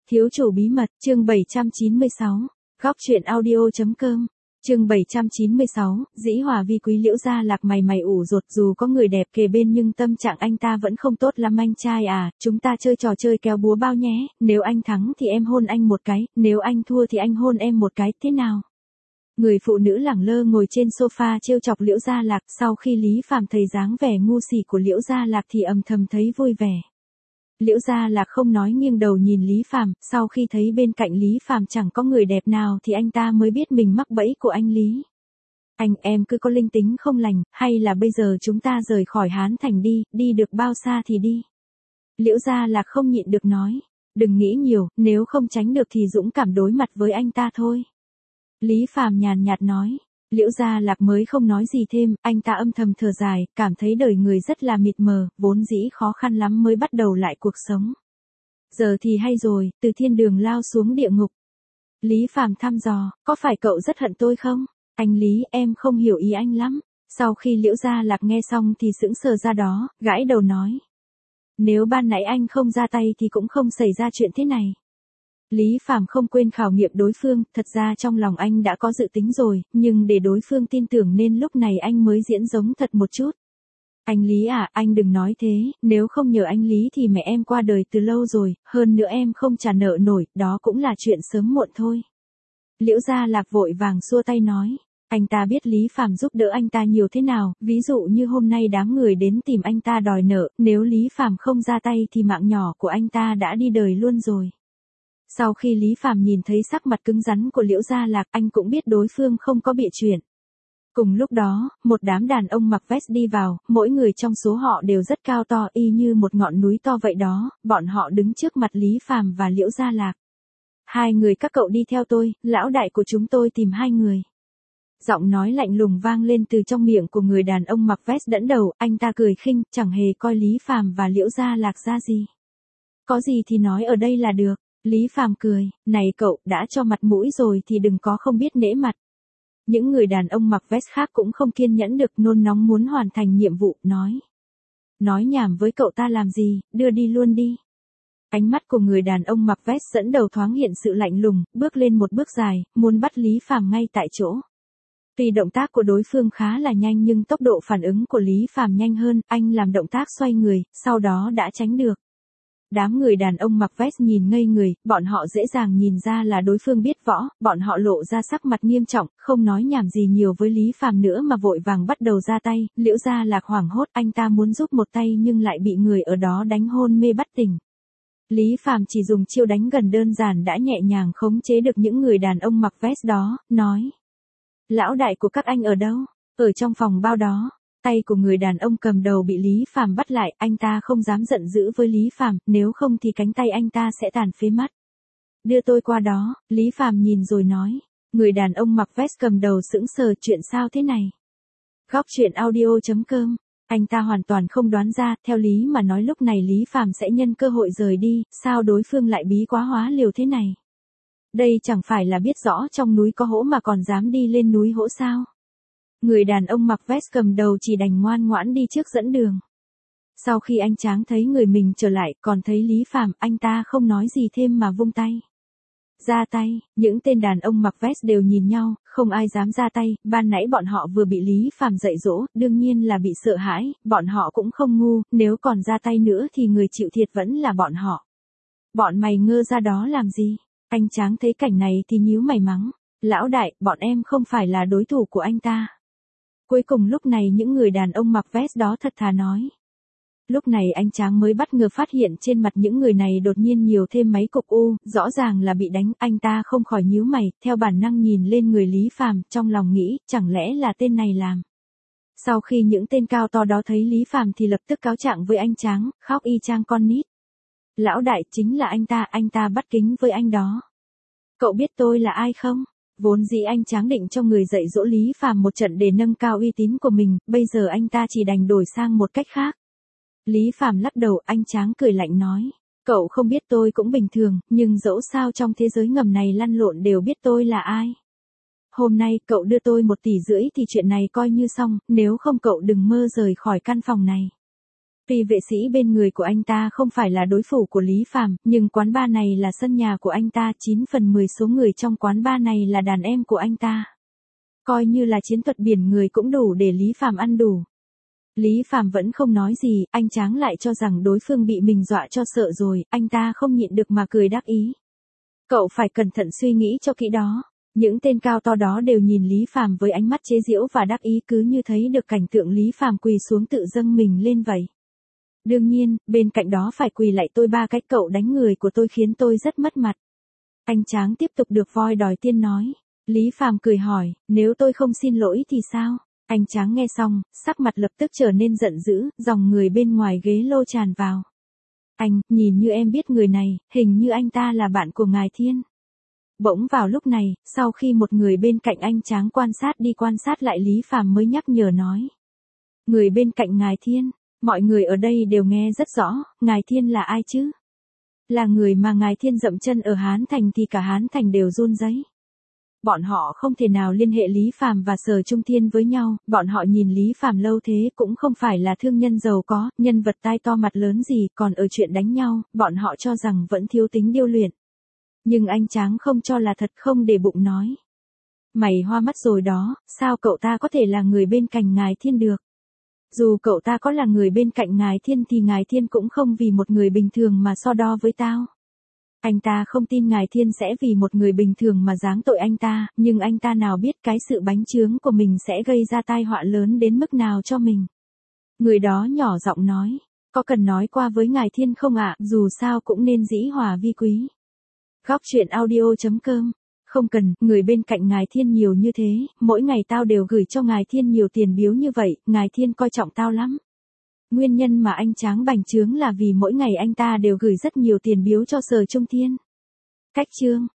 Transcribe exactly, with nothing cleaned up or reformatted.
Thiếu chủ bí mật, chương bảy trăm chín mươi sáu, góc truyện audio.com, chương bảy trăm chín mươi sáu, dĩ hòa vi quý. Liễu Gia Lạc mày mày ủ rột, dù có người đẹp kề bên nhưng tâm trạng anh ta vẫn không tốt lắm. Anh trai à, chúng ta chơi trò chơi kéo búa bao nhé, nếu anh thắng thì em hôn anh một cái, nếu anh thua thì anh hôn em một cái, thế nào? Người phụ nữ lẳng lơ ngồi trên sofa trêu chọc Liễu Gia Lạc. Sau khi Lý Phàm thấy dáng vẻ ngu xỉ của Liễu Gia Lạc thì âm thầm thấy vui vẻ. Liễu Gia Lạc không nói, nghiêng đầu nhìn Lý Phàm, sau khi thấy bên cạnh Lý Phàm chẳng có người đẹp nào thì anh ta mới biết mình mắc bẫy của anh Lý. Anh, em cứ có linh tính không lành, hay là bây giờ chúng ta rời khỏi Hán Thành đi, đi được bao xa thì đi. Liễu Gia Lạc không nhịn được nói, đừng nghĩ nhiều, nếu không tránh được thì dũng cảm đối mặt với anh ta thôi. Lý Phàm nhàn nhạt nói. Liễu Gia Lạc mới không nói gì thêm, anh ta âm thầm thở dài, cảm thấy đời người rất là mịt mờ, vốn dĩ khó khăn lắm mới bắt đầu lại cuộc sống. Giờ thì hay rồi, từ thiên đường lao xuống địa ngục. Lý Phàm thăm dò, có phải cậu rất hận tôi không? Anh Lý, em không hiểu ý anh lắm. Sau khi Liễu Gia Lạc nghe xong thì sững sờ ra đó, gãi đầu nói. Nếu ban nãy anh không ra tay thì cũng không xảy ra chuyện thế này. Lý Phàm không quên khảo nghiệm đối phương, thật ra trong lòng anh đã có dự tính rồi, nhưng để đối phương tin tưởng nên lúc này anh mới diễn giống thật một chút. Anh Lý à, anh đừng nói thế, nếu không nhờ anh Lý thì mẹ em qua đời từ lâu rồi, hơn nữa em không trả nợ nổi, đó cũng là chuyện sớm muộn thôi. Liễu Gia Lạc vội vàng xua tay nói, anh ta biết Lý Phàm giúp đỡ anh ta nhiều thế nào, ví dụ như hôm nay đám người đến tìm anh ta đòi nợ, nếu Lý Phàm không ra tay thì mạng nhỏ của anh ta đã đi đời luôn rồi. Sau khi Lý Phàm nhìn thấy sắc mặt cứng rắn của Liễu Gia Lạc, anh cũng biết đối phương không có bịa chuyện. Cùng lúc đó, một đám đàn ông mặc vest đi vào, mỗi người trong số họ đều rất cao to y như một ngọn núi to vậy đó, bọn họ đứng trước mặt Lý Phàm và Liễu Gia Lạc. Hai người các cậu đi theo tôi, lão đại của chúng tôi tìm hai người. Giọng nói lạnh lùng vang lên từ trong miệng của người đàn ông mặc vest dẫn đầu, anh ta cười khinh, chẳng hề coi Lý Phàm và Liễu Gia Lạc ra gì. Có gì thì nói ở đây là được. Lý Phàm cười, này cậu, đã cho mặt mũi rồi thì đừng có không biết nể mặt. Những người đàn ông mặc vest khác cũng không kiên nhẫn được, nôn nóng muốn hoàn thành nhiệm vụ, nói. Nói nhảm với cậu ta làm gì, đưa đi luôn đi. Ánh mắt của người đàn ông mặc vest dẫn đầu thoáng hiện sự lạnh lùng, bước lên một bước dài, muốn bắt Lý Phàm ngay tại chỗ. Tuy động tác của đối phương khá là nhanh nhưng tốc độ phản ứng của Lý Phàm nhanh hơn, anh làm động tác xoay người, sau đó đã tránh được. Đám người đàn ông mặc vest nhìn ngây người, bọn họ dễ dàng nhìn ra là đối phương biết võ, bọn họ lộ ra sắc mặt nghiêm trọng, không nói nhảm gì nhiều với Lý Phàm nữa mà vội vàng bắt đầu ra tay. Liễu Gia Lạc hoảng hốt, anh ta muốn giúp một tay nhưng lại bị người ở đó đánh hôn mê bất tỉnh. Lý Phàm chỉ dùng chiêu đánh gần đơn giản đã nhẹ nhàng khống chế được những người đàn ông mặc vest đó, nói. Lão đại của các anh ở đâu? Ở trong phòng bao đó. Tay của người đàn ông cầm đầu bị Lý Phàm bắt lại, anh ta không dám giận dữ với Lý Phàm, nếu không thì cánh tay anh ta sẽ tàn phế mất. Đưa tôi qua đó, Lý Phàm nhìn rồi nói. Người đàn ông mặc vest cầm đầu sững sờ, chuyện sao thế này? Góc truyện audio.com, anh ta hoàn toàn không đoán ra, theo lý mà nói lúc này Lý Phàm sẽ nhân cơ hội rời đi, sao đối phương lại bí quá hóa liều thế này? Đây chẳng phải là biết rõ trong núi có hổ mà còn dám đi lên núi hổ sao? Người đàn ông mặc vest cầm đầu chỉ đành ngoan ngoãn đi trước dẫn đường. Sau khi anh Tráng thấy người mình trở lại, còn thấy Lý Phàm, anh ta không nói gì thêm mà vung tay. Ra tay, những tên đàn ông mặc vest đều nhìn nhau, không ai dám ra tay, ban nãy bọn họ vừa bị Lý Phàm dạy dỗ, đương nhiên là bị sợ hãi, bọn họ cũng không ngu, nếu còn ra tay nữa thì người chịu thiệt vẫn là bọn họ. Bọn mày ngơ ra đó làm gì? Anh Tráng thấy cảnh này thì nhíu mày mắng. Lão đại, bọn em không phải là đối thủ của anh ta. Cuối cùng lúc này những người đàn ông mặc vest đó thật thà nói. Lúc này anh Tráng mới bất ngờ phát hiện trên mặt những người này đột nhiên nhiều thêm mấy cục u, rõ ràng là bị đánh, anh ta không khỏi nhíu mày, theo bản năng nhìn lên người Lý Phàm, trong lòng nghĩ, chẳng lẽ là tên này làm. Sau khi những tên cao to đó thấy Lý Phàm thì lập tức cáo trạng với anh Tráng, khóc y chang con nít. Lão đại, chính là anh ta, anh ta bắt kính với anh đó. Cậu biết tôi là ai không? Vốn dĩ anh Tráng định cho người dạy dỗ Lý Phàm một trận để nâng cao uy tín của mình, bây giờ anh ta chỉ đành đổi sang một cách khác. Lý Phàm lắc đầu, anh Tráng cười lạnh nói, cậu không biết tôi cũng bình thường, nhưng dẫu sao trong thế giới ngầm này lăn lộn đều biết tôi là ai. Hôm nay cậu đưa tôi một tỷ rưỡi thì chuyện này coi như xong, nếu không cậu đừng mơ rời khỏi căn phòng này. Tuy vệ sĩ bên người của anh ta không phải là đối thủ của Lý Phàm, nhưng quán bar này là sân nhà của anh ta, chín phần mười số người trong quán bar này là đàn em của anh ta. Coi như là chiến thuật biển người cũng đủ để Lý Phàm ăn đủ. Lý Phàm vẫn không nói gì, anh Tráng lại cho rằng đối phương bị mình dọa cho sợ rồi, anh ta không nhịn được mà cười đắc ý. Cậu phải cẩn thận suy nghĩ cho kỹ đó. Những tên cao to đó đều nhìn Lý Phàm với ánh mắt chế giễu và đắc ý, cứ như thấy được cảnh tượng Lý Phàm quỳ xuống tự dâng mình lên vậy. Đương nhiên, bên cạnh đó phải quỳ lại tôi ba cách, cậu đánh người của tôi khiến tôi rất mất mặt. Anh Tráng tiếp tục được voi đòi tiên nói. Lý Phàm cười hỏi, nếu tôi không xin lỗi thì sao? Anh Tráng nghe xong, sắc mặt lập tức trở nên giận dữ, dòng người bên ngoài ghế lô tràn vào. Anh, nhìn như em biết người này, hình như anh ta là bạn của ngài Thiên. Bỗng vào lúc này, sau khi một người bên cạnh anh Tráng quan sát đi quan sát lại, Lý Phàm mới nhắc nhở nói. Người bên cạnh ngài Thiên, mọi người ở đây đều nghe rất rõ, ngài Thiên là ai chứ? Là người mà ngài Thiên dậm chân ở Hán Thành thì cả Hán Thành đều run rẩy. Bọn họ không thể nào liên hệ Lý Phàm và Sở Trung Thiên với nhau, bọn họ nhìn Lý Phàm lâu thế cũng không phải là thương nhân giàu có, nhân vật tai to mặt lớn gì, còn ở chuyện đánh nhau, bọn họ cho rằng vẫn thiếu tính điêu luyện. Nhưng anh Tráng không cho là thật, không để bụng nói. Mày hoa mắt rồi đó, sao cậu ta có thể là người bên cạnh ngài Thiên được? Dù cậu ta có là người bên cạnh ngài Thiên thì ngài Thiên cũng không vì một người bình thường mà so đo với tao. Anh ta không tin ngài Thiên sẽ vì một người bình thường mà giáng tội anh ta, nhưng anh ta nào biết cái sự bánh chướng của mình sẽ gây ra tai họa lớn đến mức nào cho mình. Người đó nhỏ giọng nói, có cần nói qua với ngài Thiên không ạ, dù sao cũng nên dĩ hòa vi quý. Góc truyện audio chấm com. Không cần, người bên cạnh ngài Thiên nhiều như thế, mỗi ngày tao đều gửi cho ngài Thiên nhiều tiền biếu như vậy, ngài Thiên coi trọng tao lắm. Nguyên nhân mà anh Tráng bành trướng là vì mỗi ngày anh ta đều gửi rất nhiều tiền biếu cho Sở Trung Thiên. Cách chương